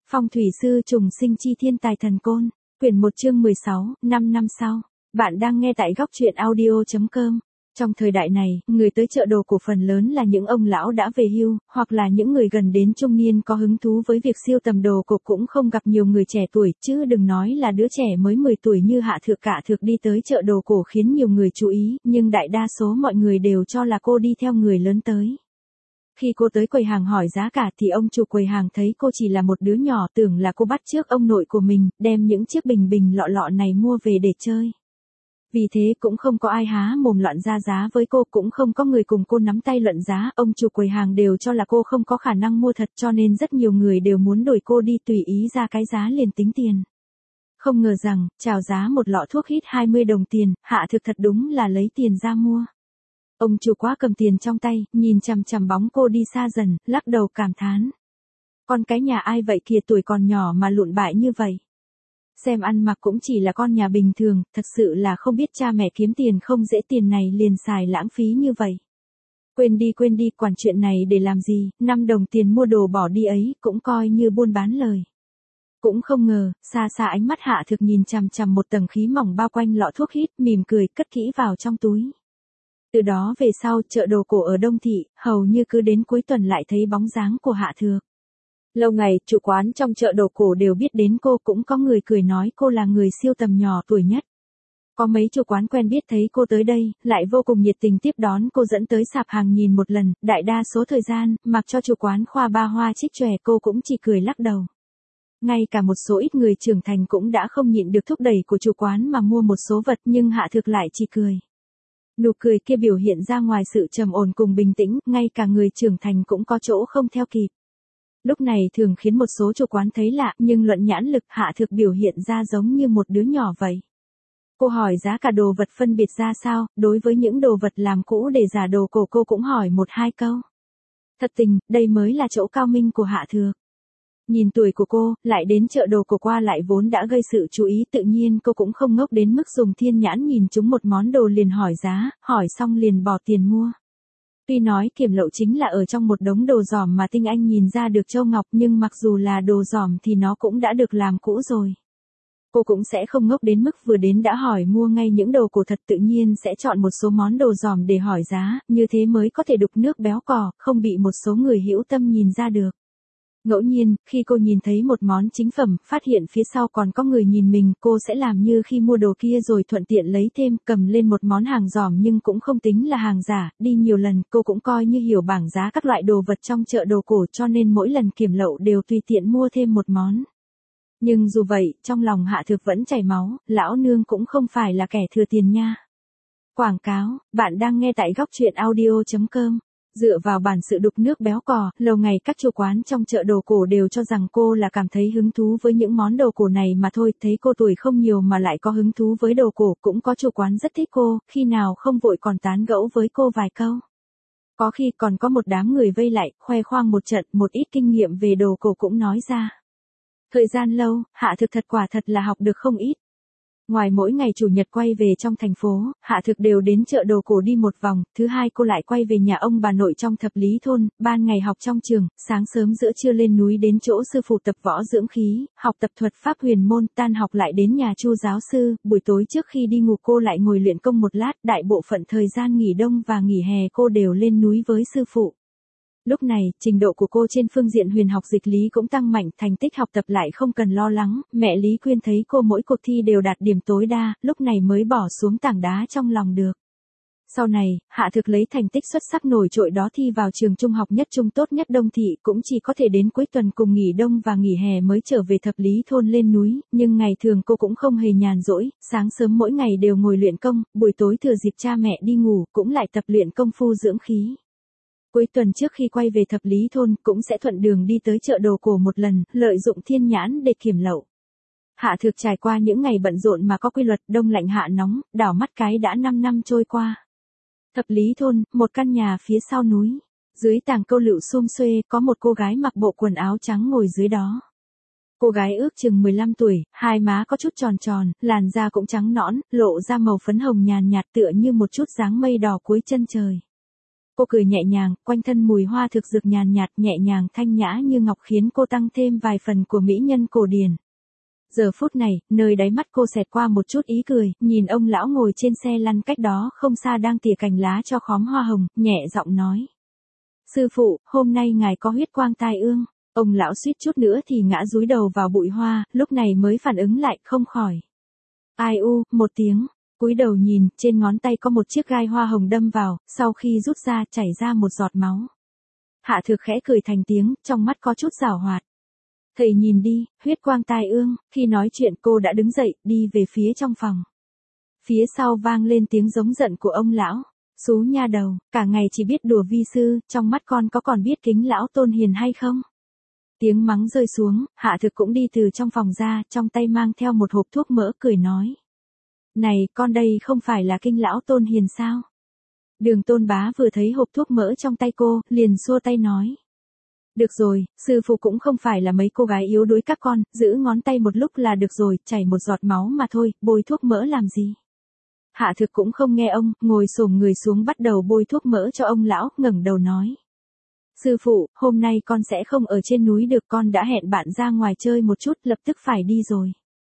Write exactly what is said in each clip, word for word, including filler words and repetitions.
Phong thủy sư trùng sinh chi thiên tài thần côn, quyển một chương mười sáu, năm năm sau. Bạn đang nghe tại góc truyện audio chấm com. Trong thời đại này, người tới chợ đồ cổ phần lớn là những ông lão đã về hưu, hoặc là những người gần đến trung niên có hứng thú với việc siêu tầm đồ cổ, cũng không gặp nhiều người trẻ tuổi, chứ đừng nói là đứa trẻ mới mười tuổi như Hạ Thược. Cả Thược đi tới chợ đồ cổ khiến nhiều người chú ý, nhưng đại đa số mọi người đều cho là cô đi theo người lớn tới. Khi cô tới quầy hàng hỏi giá cả thì ông chủ quầy hàng thấy cô chỉ là một đứa nhỏ, tưởng là cô bắt chước ông nội của mình, đem những chiếc bình bình lọ lọ này mua về để chơi. Vì thế cũng không có ai há mồm loạn ra giá với cô, cũng không có người cùng cô nắm tay luận giá. Ông chủ quầy hàng đều cho là cô không có khả năng mua thật, cho nên rất nhiều người đều muốn đổi cô đi, tùy ý ra cái giá liền tính tiền. Không ngờ rằng, chào giá một lọ thuốc hít hai mươi đồng tiền, Hạ Thược thật đúng là lấy tiền ra mua. Ông chủ quá cầm tiền trong tay, nhìn chằm chằm bóng cô đi xa dần, lắc đầu cảm thán. Con cái nhà ai vậy kìa, tuổi còn nhỏ mà lụn bại như vậy. Xem ăn mặc cũng chỉ là con nhà bình thường, thật sự là không biết cha mẹ kiếm tiền không dễ, tiền này liền xài lãng phí như vậy. Quên đi quên đi, quản chuyện này để làm gì, năm đồng tiền mua đồ bỏ đi ấy, cũng coi như buôn bán lời. Cũng không ngờ, xa xa ánh mắt Hạ Thược nhìn chằm chằm một tầng khí mỏng bao quanh lọ thuốc hít, mỉm cười cất kỹ vào trong túi. Từ đó về sau, chợ đồ cổ ở Đông Thị, hầu như cứ đến cuối tuần lại thấy bóng dáng của Hạ Thược. Lâu ngày, chủ quán trong chợ đồ cổ đều biết đến cô, cũng có người cười nói cô là người siêu tầm nhỏ tuổi nhất. Có mấy chủ quán quen biết thấy cô tới đây, lại vô cùng nhiệt tình tiếp đón cô, dẫn tới sạp hàng nhìn một lần. Đại đa số thời gian, mặc cho chủ quán khoa ba hoa trích chòe, cô cũng chỉ cười lắc đầu. Ngay cả một số ít người trưởng thành cũng đã không nhịn được thúc đẩy của chủ quán mà mua một số vật, nhưng Hạ Thược lại chỉ cười. Nụ cười kia biểu hiện ra ngoài sự trầm ổn cùng bình tĩnh, ngay cả người trưởng thành cũng có chỗ không theo kịp. Lúc này thường khiến một số chủ quán thấy lạ, nhưng luận nhãn lực, Hạ Thược biểu hiện ra giống như một đứa nhỏ vậy. Cô hỏi giá cả đồ vật phân biệt ra sao, đối với những đồ vật làm cũ để giả đồ cổ cô cũng hỏi một hai câu. Thật tình, đây mới là chỗ cao minh của Hạ Thược. Nhìn tuổi của cô, lại đến chợ đồ cổ qua lại vốn đã gây sự chú ý, tự nhiên cô cũng không ngốc đến mức dùng thiên nhãn nhìn trúng một món đồ liền hỏi giá, hỏi xong liền bỏ tiền mua. Tuy nói kiểm lậu chính là ở trong một đống đồ giỏm mà tinh anh nhìn ra được châu ngọc, nhưng mặc dù là đồ giỏm thì nó cũng đã được làm cũ rồi. Cô cũng sẽ không ngốc đến mức vừa đến đã hỏi mua ngay những đồ cổ thật, tự nhiên sẽ chọn một số món đồ giỏm để hỏi giá, như thế mới có thể đục nước béo cò, không bị một số người hữu tâm nhìn ra được. Ngẫu nhiên, khi cô nhìn thấy một món chính phẩm, phát hiện phía sau còn có người nhìn mình, cô sẽ làm như khi mua đồ kia rồi thuận tiện lấy thêm, cầm lên một món hàng giỏm nhưng cũng không tính là hàng giả. Đi nhiều lần, cô cũng coi như hiểu bảng giá các loại đồ vật trong chợ đồ cổ, cho nên mỗi lần kiểm lậu đều tùy tiện mua thêm một món. Nhưng dù vậy, trong lòng Hạ Thược vẫn chảy máu, lão nương cũng không phải là kẻ thừa tiền nha. Quảng cáo, bạn đang nghe tại góc truyện audio chấm com. Dựa vào bản sự đục nước béo cò, lâu ngày các chủ quán trong chợ đồ cổ đều cho rằng cô là cảm thấy hứng thú với những món đồ cổ này mà thôi, thấy cô tuổi không nhiều mà lại có hứng thú với đồ cổ, cũng có chủ quán rất thích cô, khi nào không vội còn tán gẫu với cô vài câu. Có khi còn có một đám người vây lại, khoe khoang một trận, một ít kinh nghiệm về đồ cổ cũng nói ra. Thời gian lâu, Hạ Thược thật quả thật là học được không ít. Ngoài mỗi ngày chủ nhật quay về trong thành phố, Hạ Thược đều đến chợ đồ cổ đi một vòng, thứ hai cô lại quay về nhà ông bà nội trong thập lý thôn, ban ngày học trong trường, sáng sớm giữa trưa lên núi đến chỗ sư phụ tập võ dưỡng khí, học tập thuật pháp huyền môn, tan học lại đến nhà Chu giáo sư, buổi tối trước khi đi ngủ cô lại ngồi luyện công một lát, đại bộ phận thời gian nghỉ đông và nghỉ hè cô đều lên núi với sư phụ. Lúc này, trình độ của cô trên phương diện huyền học dịch lý cũng tăng mạnh, thành tích học tập lại không cần lo lắng, mẹ Lý Quyên thấy cô mỗi cuộc thi đều đạt điểm tối đa, lúc này mới bỏ xuống tảng đá trong lòng được. Sau này, Hạ Thược lấy thành tích xuất sắc nổi trội đó thi vào trường trung học nhất trung tốt nhất Đông Thị, cũng chỉ có thể đến cuối tuần cùng nghỉ đông và nghỉ hè mới trở về thập lý thôn lên núi, nhưng ngày thường cô cũng không hề nhàn rỗi, sáng sớm mỗi ngày đều ngồi luyện công, buổi tối thừa dịp cha mẹ đi ngủ, cũng lại tập luyện công phu dưỡng khí. Cuối tuần trước khi quay về thập lý thôn, cũng sẽ thuận đường đi tới chợ đồ cổ một lần, lợi dụng thiên nhãn để kiểm lậu. Hạ Thược trải qua những ngày bận rộn mà có quy luật, đông lạnh hạ nóng, đảo mắt cái đã năm năm trôi qua. Thập lý thôn, một căn nhà phía sau núi. Dưới tàng câu lựu xum xuê, có một cô gái mặc bộ quần áo trắng ngồi dưới đó. Cô gái ước chừng mười lăm tuổi, hai má có chút tròn tròn, làn da cũng trắng nõn, lộ ra màu phấn hồng nhàn nhạt tựa như một chút dáng mây đỏ cuối chân trời. Cô cười nhẹ nhàng, quanh thân mùi hoa thực dược nhàn nhạt nhẹ nhàng thanh nhã như ngọc khiến cô tăng thêm vài phần của mỹ nhân cổ điển. Giờ phút này, nơi đáy mắt cô xẹt qua một chút ý cười, nhìn ông lão ngồi trên xe lăn cách đó không xa đang tỉa cành lá cho khóm hoa hồng, nhẹ giọng nói. Sư phụ, hôm nay ngài có huyết quang tai ương. Ông lão suýt chút nữa thì ngã dúi đầu vào bụi hoa, lúc này mới phản ứng lại, không khỏi. Ai u, một tiếng, cúi đầu nhìn, trên ngón tay có một chiếc gai hoa hồng đâm vào, sau khi rút ra chảy ra một giọt máu. Hạ Thược khẽ cười thành tiếng, trong mắt có chút giảo hoạt. Thầy nhìn đi, huyết quang tai ương, khi nói chuyện cô đã đứng dậy, đi về phía trong phòng. Phía sau vang lên tiếng giống giận của ông lão. Xú nha đầu, cả ngày chỉ biết đùa vi sư, trong mắt con có còn biết kính lão tôn hiền hay không? Tiếng mắng rơi xuống, Hạ Thực cũng đi từ trong phòng ra, trong tay mang theo một hộp thuốc mỡ cười nói. Này, con đây không phải là kinh lão tôn hiền sao? Đường Tôn Bá vừa thấy hộp thuốc mỡ trong tay cô, liền xua tay nói. Được rồi, sư phụ cũng không phải là mấy cô gái yếu đuối các con, giữ ngón tay một lúc là được rồi, chảy một giọt máu mà thôi, bôi thuốc mỡ làm gì? Hạ Thực cũng không nghe ông, ngồi xổm người xuống bắt đầu bôi thuốc mỡ cho ông lão, ngẩng đầu nói. Sư phụ, hôm nay con sẽ không ở trên núi được, con đã hẹn bạn ra ngoài chơi một chút, lập tức phải đi rồi.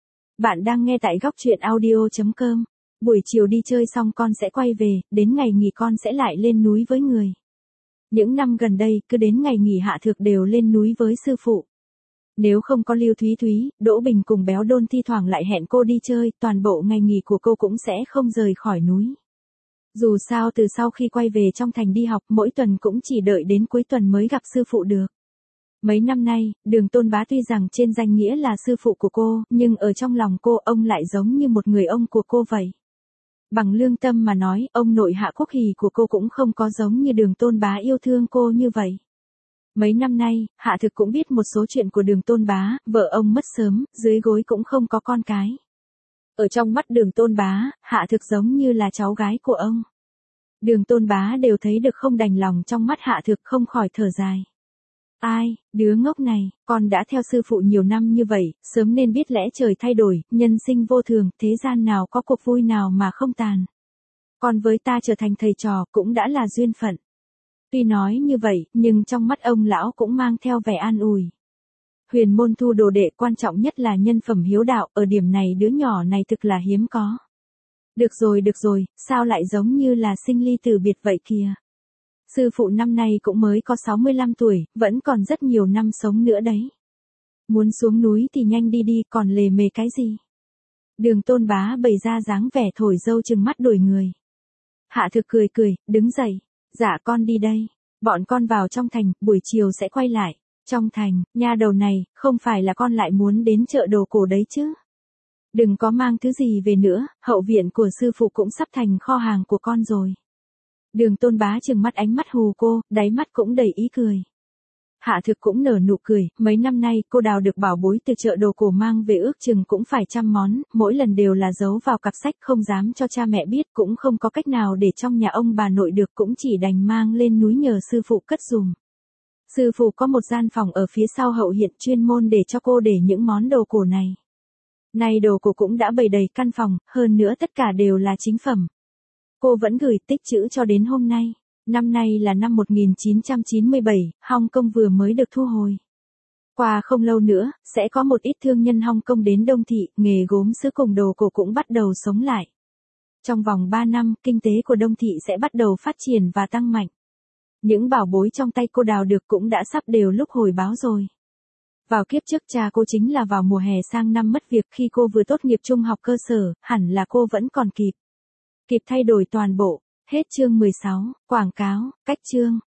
Bạn đang nghe tại góc truyện audio chấm com. Buổi chiều đi chơi xong con sẽ quay về, đến ngày nghỉ con sẽ lại lên núi với người. Những năm gần đây, cứ đến ngày nghỉ Hạ Thực đều lên núi với sư phụ. Nếu không có Lưu Thúy Thúy, Đỗ Bình cùng Béo Đôn thi thoảng lại hẹn cô đi chơi, toàn bộ ngày nghỉ của cô cũng sẽ không rời khỏi núi. Dù sao từ sau khi quay về trong thành đi học, mỗi tuần cũng chỉ đợi đến cuối tuần mới gặp sư phụ được. Mấy năm nay, Đường Tôn Bá tuy rằng trên danh nghĩa là sư phụ của cô, nhưng ở trong lòng cô, ông lại giống như một người ông của cô vậy. Bằng lương tâm mà nói, ông nội Hạ Quốc Hỉ của cô cũng không có giống như Đường Tôn Bá yêu thương cô như vậy. Mấy năm nay, Hạ Thực cũng biết một số chuyện của Đường Tôn Bá, vợ ông mất sớm, dưới gối cũng không có con cái. Ở trong mắt Đường Tôn Bá, Hạ Thực giống như là cháu gái của ông. Đường Tôn Bá đều thấy được không đành lòng trong mắt Hạ Thực, không khỏi thở dài. Ai, đứa ngốc này, con đã theo sư phụ nhiều năm như vậy, sớm nên biết lẽ trời thay đổi, nhân sinh vô thường, thế gian nào có cuộc vui nào mà không tàn. Con với ta trở thành thầy trò cũng đã là duyên phận. Tuy nói như vậy, nhưng trong mắt ông lão cũng mang theo vẻ an ủi. Huyền môn thu đồ đệ, quan trọng nhất là nhân phẩm hiếu đạo, ở điểm này đứa nhỏ này thực là hiếm có. Được rồi được rồi, sao lại giống như là sinh ly tử biệt vậy kìa. Sư phụ năm nay cũng mới có sáu mươi lăm tuổi, vẫn còn rất nhiều năm sống nữa đấy. Muốn xuống núi thì nhanh đi đi, còn lề mề cái gì. Đường Tôn Bá bày ra dáng vẻ thổi dâu chừng mắt đuổi người. Hạ Thực cười cười, đứng dậy. Dạ con đi đây. Bọn con vào trong thành, buổi chiều sẽ quay lại. Trong thành, nha đầu này, không phải là con lại muốn đến chợ đồ cổ đấy chứ. Đừng có mang thứ gì về nữa, hậu viện của sư phụ cũng sắp thành kho hàng của con rồi. Đường Tôn Bá trừng mắt, ánh mắt hù cô, đáy mắt cũng đầy ý cười. Hạ Thực cũng nở nụ cười, mấy năm nay cô đào được bảo bối từ chợ đồ cổ mang về ước chừng cũng phải trăm món, mỗi lần đều là giấu vào cặp sách không dám cho cha mẹ biết, cũng không có cách nào để trong nhà ông bà nội được, cũng chỉ đành mang lên núi nhờ sư phụ cất dùm. Sư phụ có một gian phòng ở phía sau hậu hiện chuyên môn để cho cô để những món đồ cổ này. Nay đồ cổ cũng đã bày đầy căn phòng, hơn nữa tất cả đều là chính phẩm. Cô vẫn gửi tích trữ cho đến hôm nay. Năm nay là năm một nghìn chín trăm chín mươi bảy, Hong Kong vừa mới được thu hồi. Qua không lâu nữa, sẽ có một ít thương nhân Hong Kong đến Đông Thị, nghề gốm sứ cùng đồ cổ cũng bắt đầu sống lại. Trong vòng ba năm, kinh tế của Đông Thị sẽ bắt đầu phát triển và tăng mạnh. Những bảo bối trong tay cô đào được cũng đã sắp đều lúc hồi báo rồi. Vào kiếp trước cha cô chính là vào mùa hè sang năm mất việc, khi cô vừa tốt nghiệp trung học cơ sở, hẳn là cô vẫn còn kịp. Kịp thay đổi toàn bộ. Hết chương mười sáu, quảng cáo, cách chương.